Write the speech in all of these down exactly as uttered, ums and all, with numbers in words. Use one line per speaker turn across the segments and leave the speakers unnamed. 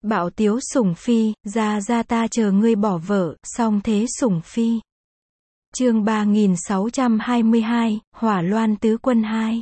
Bạo tiếu sủng phi, ra ra ta chờ ngươi bỏ vợ, song thế sủng phi. Chương ba nghìn sáu trăm hai mươi hai, Hỏa Loan Tứ Quân hai.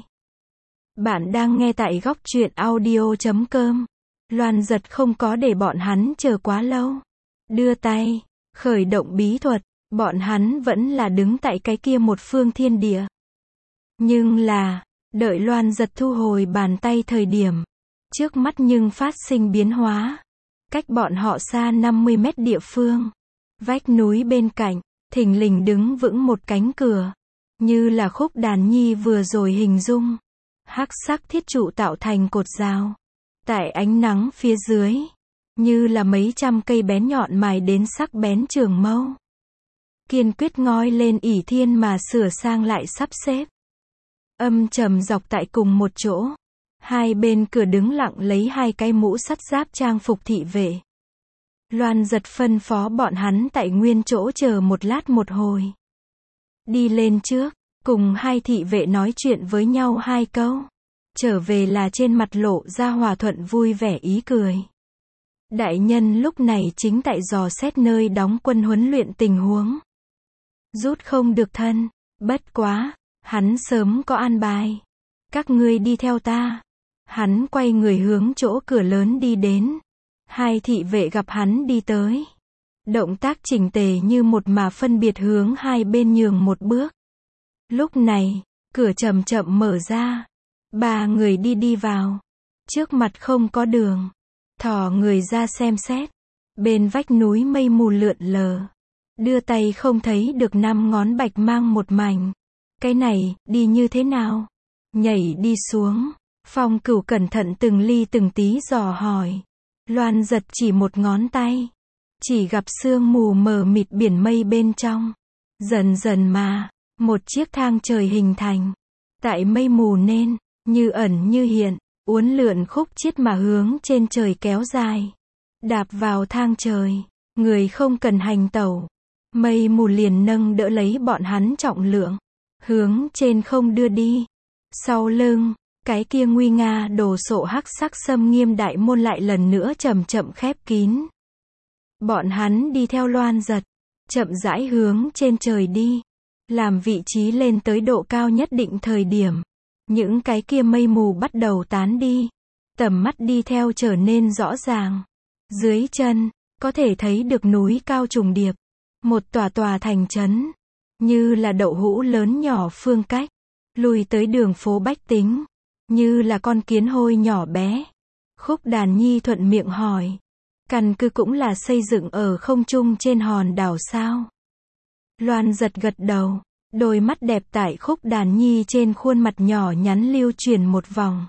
Bạn đang nghe tại góc truyện audio chấm com. Loan Giật không có để bọn hắn chờ quá lâu. Đưa tay, khởi động bí thuật, bọn hắn vẫn là đứng tại cái kia một phương thiên địa. Nhưng là, đợi Loan Giật thu hồi bàn tay thời điểm, trước mắt nhưng phát sinh biến hóa. Cách bọn họ xa năm mươi mét địa phương, vách núi bên cạnh, thình lình đứng vững một cánh cửa, như là Khúc Đàn Nhi vừa rồi hình dung. Hắc sắc thiết trụ tạo thành cột rào, tại ánh nắng phía dưới, như là mấy trăm cây bén nhọn mài đến sắc bén trường mâu. Kiên quyết ngoi lên ỷ thiên mà sửa sang lại sắp xếp. Âm trầm dọc tại cùng một chỗ. Hai bên cửa đứng lặng lấy hai cái mũ sắt giáp trang phục thị vệ. Loan Giật phân phó bọn hắn tại nguyên chỗ chờ một lát một hồi. Đi lên trước, cùng hai thị vệ nói chuyện với nhau hai câu. Trở về là trên mặt lộ ra hòa thuận vui vẻ ý cười. Đại nhân lúc này chính tại dò xét nơi đóng quân huấn luyện tình huống. Rút không được thân, bất quá, hắn sớm có an bài. Các ngươi đi theo ta. Hắn quay người hướng chỗ cửa lớn đi đến. Hai thị vệ gặp hắn đi tới. Động tác chỉnh tề như một mà phân biệt hướng hai bên nhường một bước. Lúc này, cửa chậm chậm mở ra. Ba người đi đi vào. Trước mặt không có đường. Thò người ra xem xét. Bên vách núi mây mù lượn lờ. Đưa tay không thấy được năm ngón bạch mang một mảnh. Cái này, đi như thế nào? Nhảy đi xuống. Phong Cửu cẩn thận từng ly từng tí dò hỏi. Loan Giật chỉ một ngón tay. Chỉ gặp sương mù mờ mịt biển mây bên trong. Dần dần mà, một chiếc thang trời hình thành. Tại mây mù nên, như ẩn như hiện, uốn lượn khúc chiết mà hướng trên trời kéo dài. Đạp vào thang trời, người không cần hành tẩu. Mây mù liền nâng đỡ lấy bọn hắn trọng lượng. Hướng trên không đưa đi. Sau lưng, cái kia nguy nga đồ sộ hắc sắc xâm nghiêm đại môn lại lần nữa chậm chậm khép kín. Bọn hắn đi theo Loan Giật, chậm rãi hướng trên trời đi. Làm vị trí lên tới độ cao nhất định thời điểm. Những cái kia mây mù bắt đầu tán đi. Tầm mắt đi theo trở nên rõ ràng. Dưới chân, có thể thấy được núi cao trùng điệp. Một tòa tòa thành trấn. Như là đậu hũ lớn nhỏ phương cách. Lùi tới đường phố bách tính. Như là con kiến hôi nhỏ bé. Khúc Đàn Nhi thuận miệng hỏi. Căn cứ cũng là xây dựng ở không trung trên hòn đảo sao? Loan Giật gật đầu. Đôi mắt đẹp tại Khúc Đàn Nhi trên khuôn mặt nhỏ nhắn lưu truyền một vòng.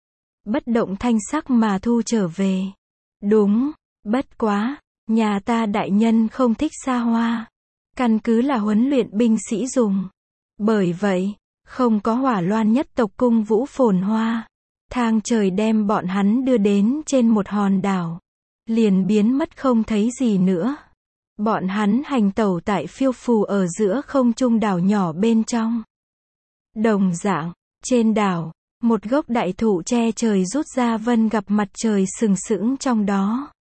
Bất động thanh sắc mà thu trở về. Đúng, bất quá, nhà ta đại nhân không thích xa hoa. Căn cứ là huấn luyện binh sĩ dùng. Bởi vậy, không có Hỏa Loan nhất tộc cung vũ phồn hoa. Thang trời đem bọn hắn đưa đến trên một hòn đảo. Liền biến mất không thấy gì nữa. Bọn hắn hành tẩu tại phiêu phù ở giữa không trung đảo nhỏ bên trong. Đồng dạng, trên đảo, một gốc đại thụ che trời rút ra vân gặp mặt trời sừng sững trong đó.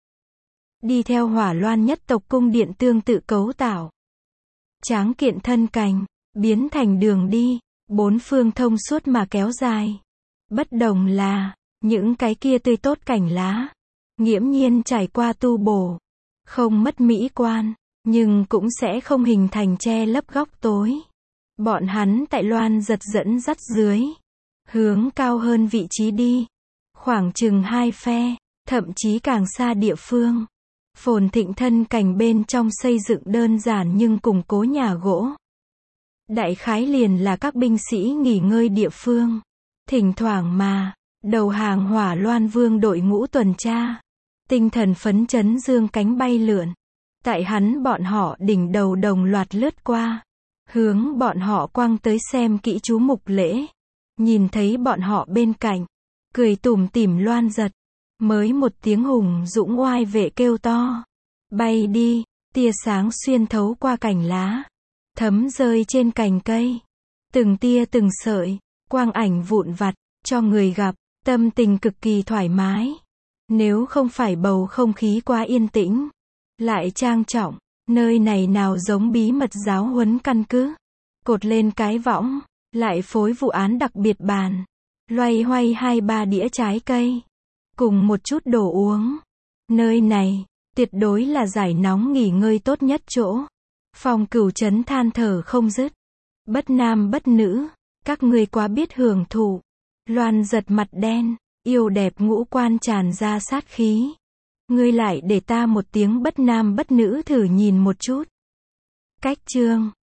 Đi theo Hỏa Loan nhất tộc cung điện tương tự cấu tạo. Tráng kiện thân cành, biến thành đường đi, bốn phương thông suốt mà kéo dài. Bất đồng là, những cái kia tươi tốt cảnh lá, nghiễm nhiên trải qua tu bổ. Không mất mỹ quan, nhưng cũng sẽ không hình thành che lấp góc tối. Bọn hắn tại Loan Giật dẫn dắt dưới. Hướng cao hơn vị trí đi. Khoảng chừng hai phe, thậm chí càng xa địa phương. Phồn thịnh thân cảnh bên trong xây dựng đơn giản nhưng củng cố nhà gỗ. Đại khái liền là các binh sĩ nghỉ ngơi địa phương. Thỉnh thoảng mà, đầu hàng Hỏa Loan Vương đội ngũ tuần tra. Tinh thần phấn chấn dương cánh bay lượn. Tại hắn bọn họ đỉnh đầu đồng loạt lướt qua. Hướng bọn họ quăng tới xem kỹ chú mục lễ. Nhìn thấy bọn họ bên cạnh. Cười tủm tỉm Loan Giật. Mới một tiếng hùng dũng oai vệ kêu to. Bay đi, tia sáng xuyên thấu qua cành lá. Thấm rơi trên cành cây. Từng tia từng sợi, quang ảnh vụn vặt, cho người gặp, tâm tình cực kỳ thoải mái. Nếu không phải bầu không khí quá yên tĩnh, lại trang trọng, nơi này nào giống bí mật giáo huấn căn cứ. Cột lên cái võng, lại phối vụ án đặc biệt bàn, loay hoay hai ba đĩa trái cây, cùng một chút đồ uống. Nơi này, tuyệt đối là giải nóng nghỉ ngơi tốt nhất chỗ. Phong Cửu Trấn than thở không dứt. Bất nam bất nữ, các ngươi quá biết hưởng thụ. Loan giật mặt đen, yêu đẹp ngũ quan tràn ra sát khí. Ngươi lại để ta một tiếng bất nam bất nữ thử nhìn một chút. Cách chương